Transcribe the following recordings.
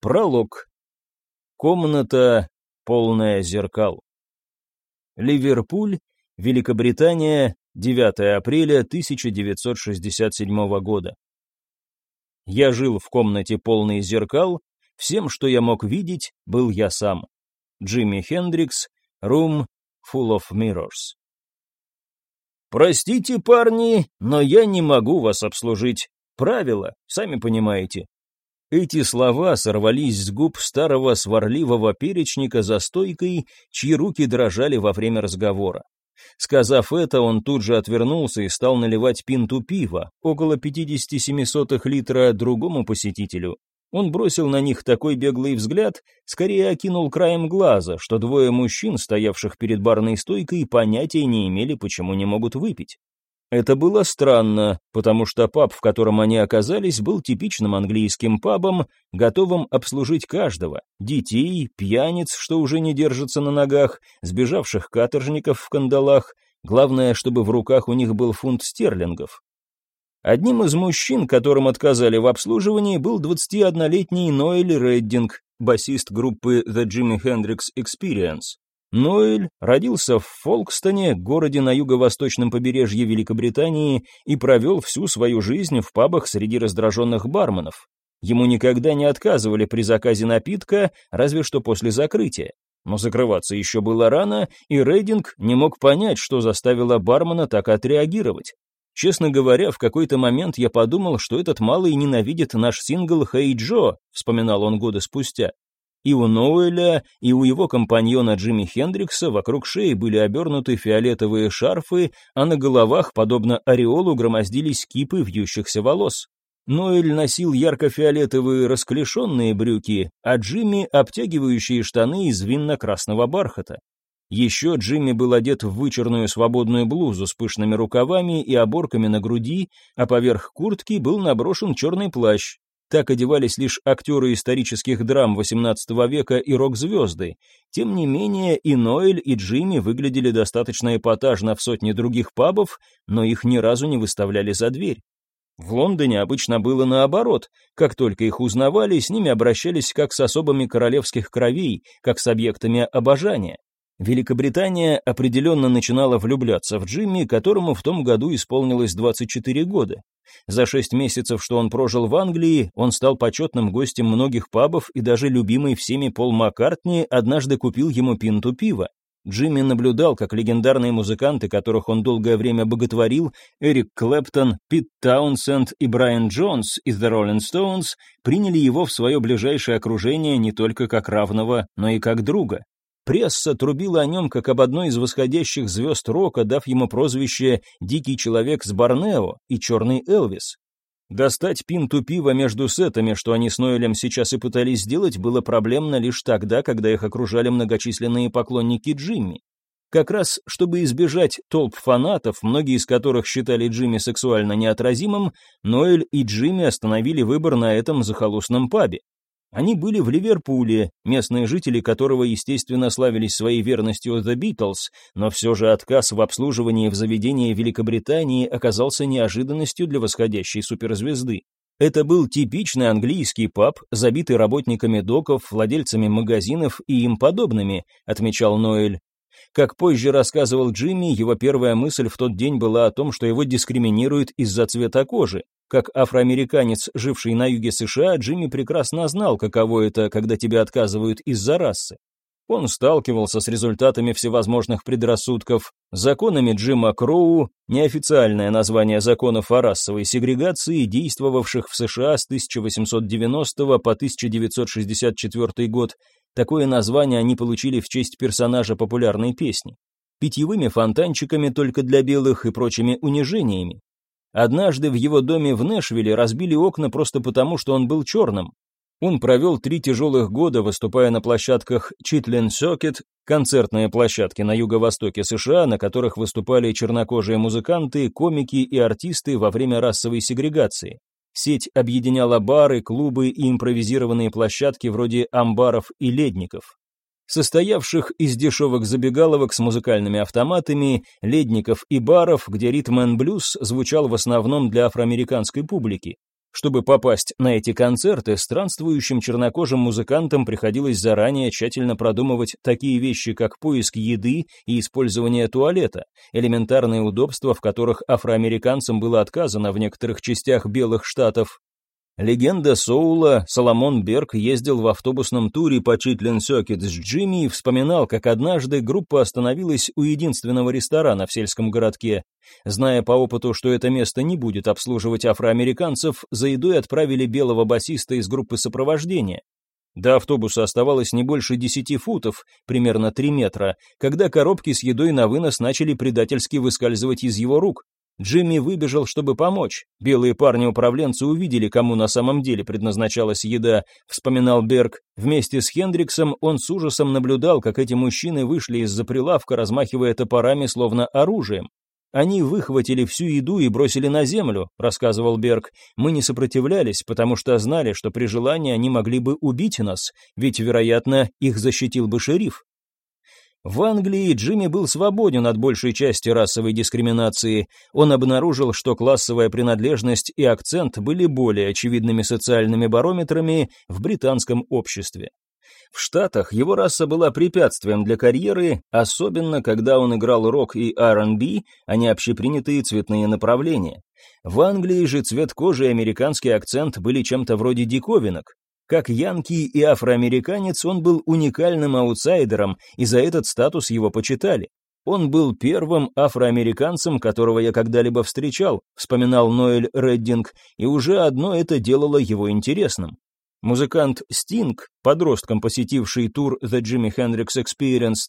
Пролог. Комната, полная зеркал. Ливерпуль, Великобритания, 9 апреля 1967 года. Я жил в комнате полной зеркал, всем, что я мог видеть, был я сам. Джимми Хендрикс, Room Full of Mirrors. Простите, парни, но я не могу вас обслужить. Правила, сами понимаете. Эти слова сорвались с губ старого сварливого перечника за стойкой, чьи руки дрожали во время разговора. Сказав это, он тут же отвернулся и стал наливать пинту пива, около 0,57 литра, другому посетителю. Он бросил на них такой беглый взгляд, скорее окинул краем глаза, что двое мужчин, стоявших перед барной стойкой, понятия не имели, почему не могут выпить. Это было странно, потому что паб, в котором они оказались, был типичным английским пабом, готовым обслужить каждого – детей, пьяниц, что уже не держатся на ногах, сбежавших каторжников в кандалах, главное, чтобы в руках у них был фунт стерлингов. Одним из мужчин, которым отказали в обслуживании, был 21-летний Ноэль Реддинг, басист группы The Jimi Hendrix Experience. Ноэль родился в Фолкстоне, городе на юго-восточном побережье Великобритании, и провел всю свою жизнь в пабах среди раздраженных барменов. Ему никогда не отказывали при заказе напитка, разве что после закрытия. Но закрываться еще было рано, и Реддинг не мог понять, что заставило бармена так отреагировать. Честно говоря, в какой-то момент я подумал, что этот малый ненавидит наш сингл «Hey Joe», вспоминал он годы спустя. И у Ноэля, и у его компаньона Джимми Хендрикса вокруг шеи были обернуты фиолетовые шарфы, а на головах, подобно ореолу, громоздились кипы вьющихся волос. Ноэль носил ярко-фиолетовые расклешенные брюки, а Джимми — обтягивающие штаны из винно-красного бархата. Еще Джимми был одет в вычурную свободную блузу с пышными рукавами и оборками на груди, а поверх куртки был наброшен черный плащ. Так одевались лишь актеры исторических драм XVIII века и рок-звезды. Тем не менее, и Ноэль, и Джимми выглядели достаточно эпатажно в сотне других пабов, но их ни разу не выставляли за дверь. В Лондоне обычно было наоборот. Как только их узнавали, с ними обращались как с особами королевских кровей, как с объектами обожания. Великобритания определенно начинала влюбляться в Джимми, которому в том году исполнилось 24 года. За 6 месяцев, что он прожил в Англии, он стал почетным гостем многих пабов, и даже любимый всеми Пол Маккартни однажды купил ему пинту пива. Джимми наблюдал, как легендарные музыканты, которых он долгое время боготворил, Эрик Клэптон, Пит Таунсенд и Брайан Джонс из The Rolling Stones, приняли его в свое ближайшее окружение не только как равного, но и как друга. Пресса трубила о нем как об одной из восходящих звезд рока, дав ему прозвище «Дикий человек с Борнео» и «Черный Элвис». Достать пинту пива между сетами, что они с Ноэлем сейчас и пытались сделать, было проблемно лишь тогда, когда их окружали многочисленные поклонники Джимми. Как раз, чтобы избежать толп фанатов, многие из которых считали Джимми сексуально неотразимым, Ноэль и Джимми остановили выбор на этом захолустном пабе. Они были в Ливерпуле, местные жители которого, естественно, славились своей верностью The Beatles, но все же отказ в обслуживании в заведении Великобритании оказался неожиданностью для восходящей суперзвезды. Это был типичный английский паб, забитый работниками доков, владельцами магазинов и им подобными, отмечал Ноэль. Как позже рассказывал Джимми, его первая мысль в тот день была о том, что его дискриминируют из-за цвета кожи. Как афроамериканец, живший на юге США, Джимми прекрасно знал, каково это, когда тебя отказывают из-за расы. Он сталкивался с результатами всевозможных предрассудков, законами Джима Кроу, неофициальное название законов о расовой сегрегации, действовавших в США с 1890 по 1964 год. Такое название они получили в честь персонажа популярной песни. Питьевыми фонтанчиками только для белых и прочими унижениями. Однажды в его доме в Нэшвилле разбили окна просто потому, что он был черным. Он провел 3 тяжелых года, выступая на площадках Chitlin Circuit, концертные площадки на юго-востоке США, на которых выступали чернокожие музыканты, комики и артисты во время расовой сегрегации. Сеть объединяла бары, клубы и импровизированные площадки вроде амбаров и ледников. Состоявших из дешевых забегаловок с музыкальными автоматами, ледников и баров, где ритм-н-блюз звучал в основном для афроамериканской публики. Чтобы попасть на эти концерты, странствующим чернокожим музыкантам приходилось заранее тщательно продумывать такие вещи, как поиск еды и использование туалета, элементарные удобства, в которых афроамериканцам было отказано в некоторых частях белых штатов. Легенда соула Соломон Берг ездил в автобусном туре по Читлин-Сёкет с Джимми и вспоминал, как однажды группа остановилась у единственного ресторана в сельском городке. Зная по опыту, что это место не будет обслуживать афроамериканцев, за едой отправили белого басиста из группы сопровождения. До автобуса оставалось не больше 10 футов, примерно 3 метра, когда коробки с едой на вынос начали предательски выскальзывать из его рук. Джимми выбежал, чтобы помочь. Белые парни-управленцы увидели, кому на самом деле предназначалась еда, вспоминал Берг. Вместе с Хендриксом он с ужасом наблюдал, как эти мужчины вышли из-за прилавка, размахивая топорами, словно оружием. «Они выхватили всю еду и бросили на землю», — рассказывал Берг. «Мы не сопротивлялись, потому что знали, что при желании они могли бы убить нас, ведь, вероятно, их защитил бы шериф». В Англии Джимми был свободен от большей части расовой дискриминации. Он обнаружил, что классовая принадлежность и акцент были более очевидными социальными барометрами в британском обществе. В Штатах его раса была препятствием для карьеры, особенно когда он играл рок и R&B, а не общепринятые цветные направления. В Англии же цвет кожи и американский акцент были чем-то вроде диковинок. Как янки и афроамериканец, он был уникальным аутсайдером, и за этот статус его почитали. «Он был первым афроамериканцем, которого я когда-либо встречал», вспоминал Ноэль Реддинг, и уже одно это делало его интересным. Музыкант Стинг, подростком посетивший тур The Jimi Hendrix Experience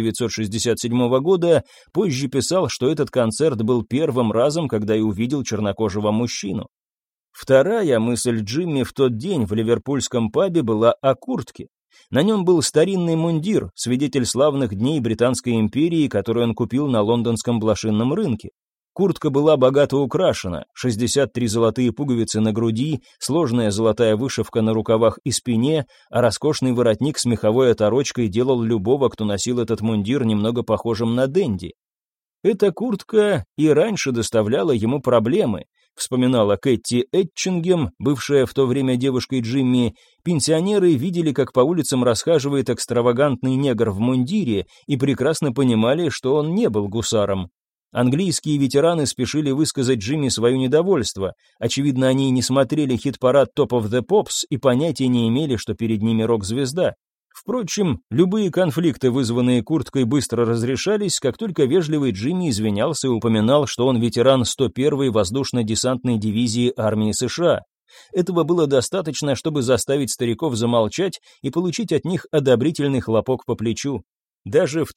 1967 года, позже писал, что этот концерт был первым разом, когда и увидел чернокожего мужчину. Вторая мысль Джимми в тот день в ливерпульском пабе была о куртке. На нем был старинный мундир, свидетель славных дней Британской империи, который он купил на лондонском блошинном рынке. Куртка была богато украшена, 63 золотые пуговицы на груди, сложная золотая вышивка на рукавах и спине, а роскошный воротник с меховой оторочкой делал любого, кто носил этот мундир, немного похожим на денди. Эта куртка и раньше доставляла ему проблемы, вспоминала Кэти Этчингем, бывшая в то время девушкой Джимми. Пенсионеры видели, как по улицам расхаживает экстравагантный негр в мундире, и прекрасно понимали, что он не был гусаром. Английские ветераны спешили высказать Джимми свое недовольство. Очевидно, они не смотрели хит-парад Top of the Pops и понятия не имели, что перед ними рок-звезда. Впрочем, любые конфликты, вызванные курткой, быстро разрешались, как только вежливый Джимми извинялся и упоминал, что он ветеран 101-й воздушно-десантной дивизии армии США. Этого было достаточно, чтобы заставить стариков замолчать и получить от них одобрительный хлопок по плечу. Даже в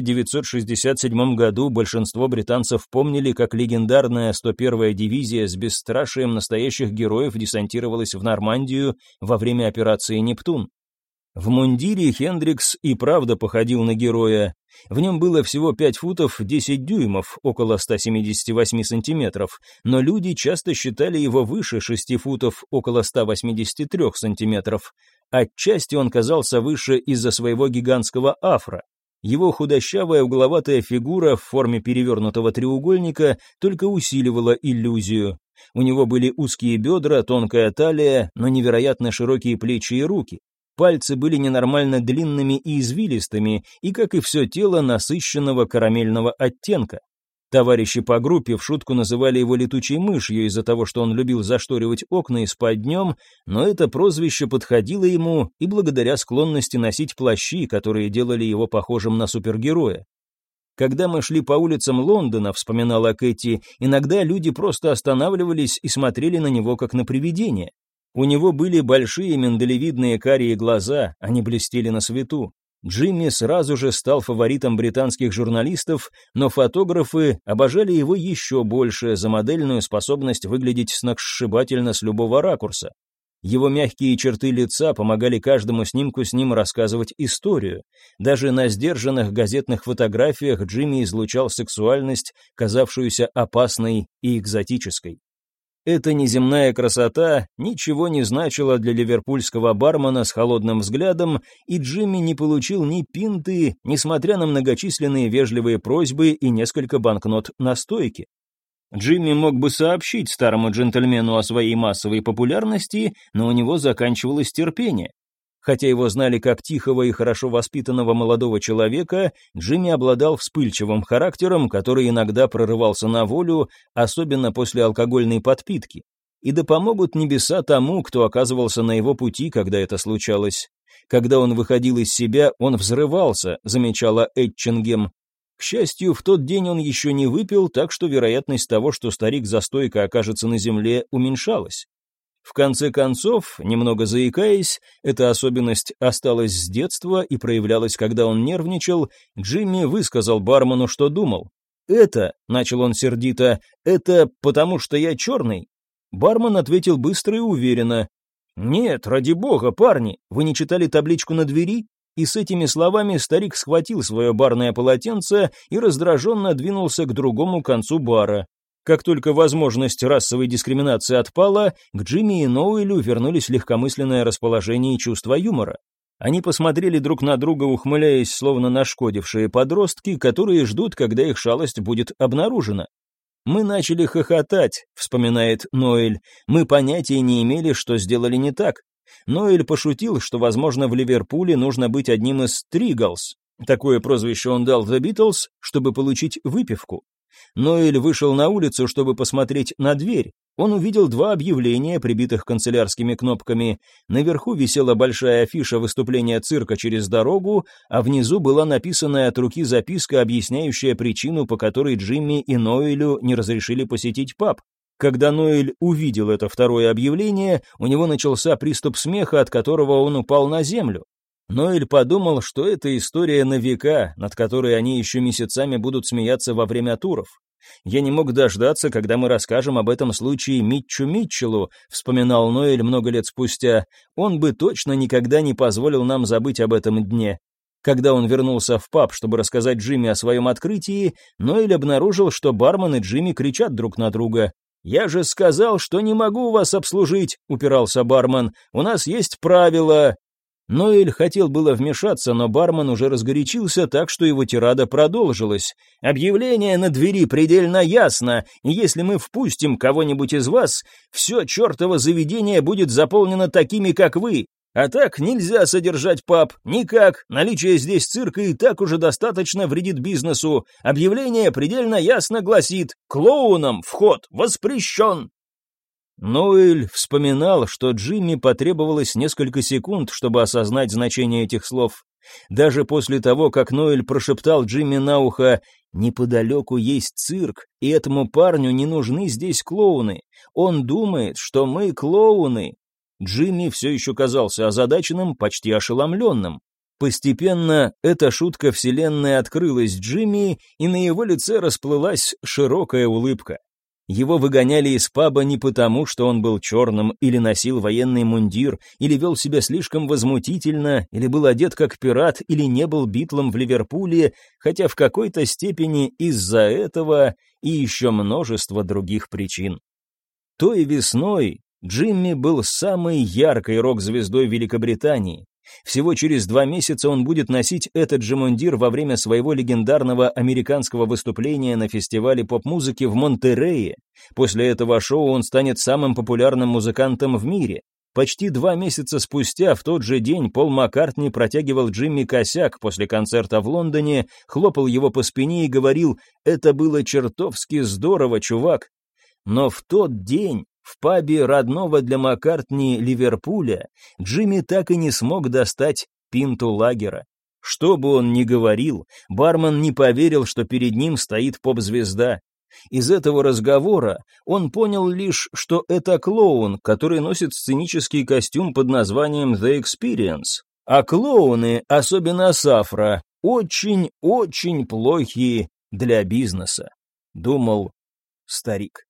1967 году большинство британцев помнили, как легендарная 101-я дивизия с бесстрашием настоящих героев десантировалась в Нормандию во время операции «Нептун». В мундире Хендрикс и правда походил на героя. В нем было всего 5 футов 10 дюймов, около 178 сантиметров, но люди часто считали его выше 6 футов, около 183 сантиметров. Отчасти он казался выше из-за своего гигантского афро. Его худощавая угловатая фигура в форме перевернутого треугольника только усиливала иллюзию. У него были узкие бедра, тонкая талия, но невероятно широкие плечи и руки. Пальцы были ненормально длинными и извилистыми, и, как и все тело, насыщенного карамельного оттенка. Товарищи по группе в шутку называли его летучей мышью из-за того, что он любил зашторивать окна и спать днем, но это прозвище подходило ему и благодаря склонности носить плащи, которые делали его похожим на супергероя. «Когда мы шли по улицам Лондона», — вспоминала Кэти, иногда люди просто останавливались и смотрели на него как на привидение. У него были большие миндалевидные карие глаза, они блестели на свету. Джимми сразу же стал фаворитом британских журналистов, но фотографы обожали его еще больше за модельную способность выглядеть сногсшибательно с любого ракурса. Его мягкие черты лица помогали каждому снимку с ним рассказывать историю. Даже на сдержанных газетных фотографиях Джимми излучал сексуальность, казавшуюся опасной и экзотической. Эта неземная красота ничего не значила для ливерпульского бармена с холодным взглядом, и Джимми не получил ни пинты, несмотря на многочисленные вежливые просьбы и несколько банкнот на стойке. Джимми мог бы сообщить старому джентльмену о своей массовой популярности, но у него заканчивалось терпение. Хотя его знали как тихого и хорошо воспитанного молодого человека, Джимми обладал вспыльчивым характером, который иногда прорывался на волю, особенно после алкогольной подпитки. И да помогут небеса тому, кто оказывался на его пути, когда это случалось. Когда он выходил из себя, он взрывался, замечала Этчингем. К счастью, в тот день он еще не выпил, так что вероятность того, что старик за стойкой окажется на земле, уменьшалась. В конце концов, немного заикаясь, эта особенность осталась с детства и проявлялась, когда он нервничал, Джимми высказал бармену, что думал. «Это», — начал он сердито, — «это потому, что я черный?» Бармен ответил быстро и уверенно. «Нет, ради бога, парни, вы не читали табличку на двери?» И с этими словами старик схватил свое барное полотенце и раздраженно двинулся к другому концу бара. Как только возможность расовой дискриминации отпала, к Джимми и Ноуэлю вернулись легкомысленное расположение и чувство юмора. Они посмотрели друг на друга, ухмыляясь, словно нашкодившие подростки, которые ждут, когда их шалость будет обнаружена. «Мы начали хохотать», — вспоминает Ноэль. «Мы понятия не имели, что сделали не так. Ноэль пошутил, что, возможно, в Ливерпуле нужно быть одним из Тригалс. Такое прозвище он дал The Beatles, чтобы получить выпивку. Ноэль вышел на улицу, чтобы посмотреть на дверь. Он увидел два объявления, прибитых канцелярскими кнопками. Наверху висела большая афиша выступления цирка через дорогу, а внизу была написанная от руки записка, объясняющая причину, по которой Джимми и Ноэлю не разрешили посетить паб. Когда Ноэль увидел это второе объявление, у него начался приступ смеха, от которого он упал на землю. Ноэль подумал, что это история на века, над которой они еще месяцами будут смеяться во время туров. «Я не мог дождаться, когда мы расскажем об этом случае Митчу Митчеллу», вспоминал Ноэль много лет спустя. «Он бы точно никогда не позволил нам забыть об этом дне». Когда он вернулся в паб, чтобы рассказать Джимми о своем открытии, Ноэль обнаружил, что бармен и Джимми кричат друг на друга. «Я же сказал, что не могу вас обслужить», — упирался бармен. «У нас есть правила». Ноэль хотел было вмешаться, но бармен уже разгорячился, так что его тирада продолжилась. «Объявление на двери предельно ясно, и если мы впустим кого-нибудь из вас, все чертово заведение будет заполнено такими, как вы. А так нельзя содержать паб, никак, наличие здесь цирка и так уже достаточно вредит бизнесу. Объявление предельно ясно гласит: клоунам вход воспрещен». Ноэль вспоминал, что Джимми потребовалось несколько секунд, чтобы осознать значение этих слов. Даже после того, как Ноэль прошептал Джимми на ухо: «Неподалеку есть цирк, и этому парню не нужны здесь клоуны. Он думает, что мы клоуны». Джимми все еще казался озадаченным, почти ошеломленным. Постепенно эта шутка вселенной открылась Джимми, и на его лице расплылась широкая улыбка. Его выгоняли из паба не потому, что он был черным, или носил военный мундир, или вел себя слишком возмутительно, или был одет как пират, или не был Битлом в Ливерпуле, хотя в какой-то степени из-за этого и еще множество других причин. Той весной Джимми был самой яркой рок-звездой Великобритании. Всего через 2 месяца он будет носить этот же мундир во время своего легендарного американского выступления на фестивале поп-музыки в Монтерее. После этого шоу он станет самым популярным музыкантом в мире. Почти 2 месяца спустя, в тот же день, Пол Маккартни протягивал Джимми косяк после концерта в Лондоне, хлопал его по спине и говорил: «Это было чертовски здорово, чувак». Но в тот день в пабе родного для Маккартни Ливерпуля Джимми так и не смог достать пинту лагера. Что бы он ни говорил, бармен не поверил, что перед ним стоит поп-звезда. Из этого разговора он понял лишь, что это клоун, который носит сценический костюм под названием The Experience. А клоуны, особенно Сафра, очень-очень плохие для бизнеса, думал старик.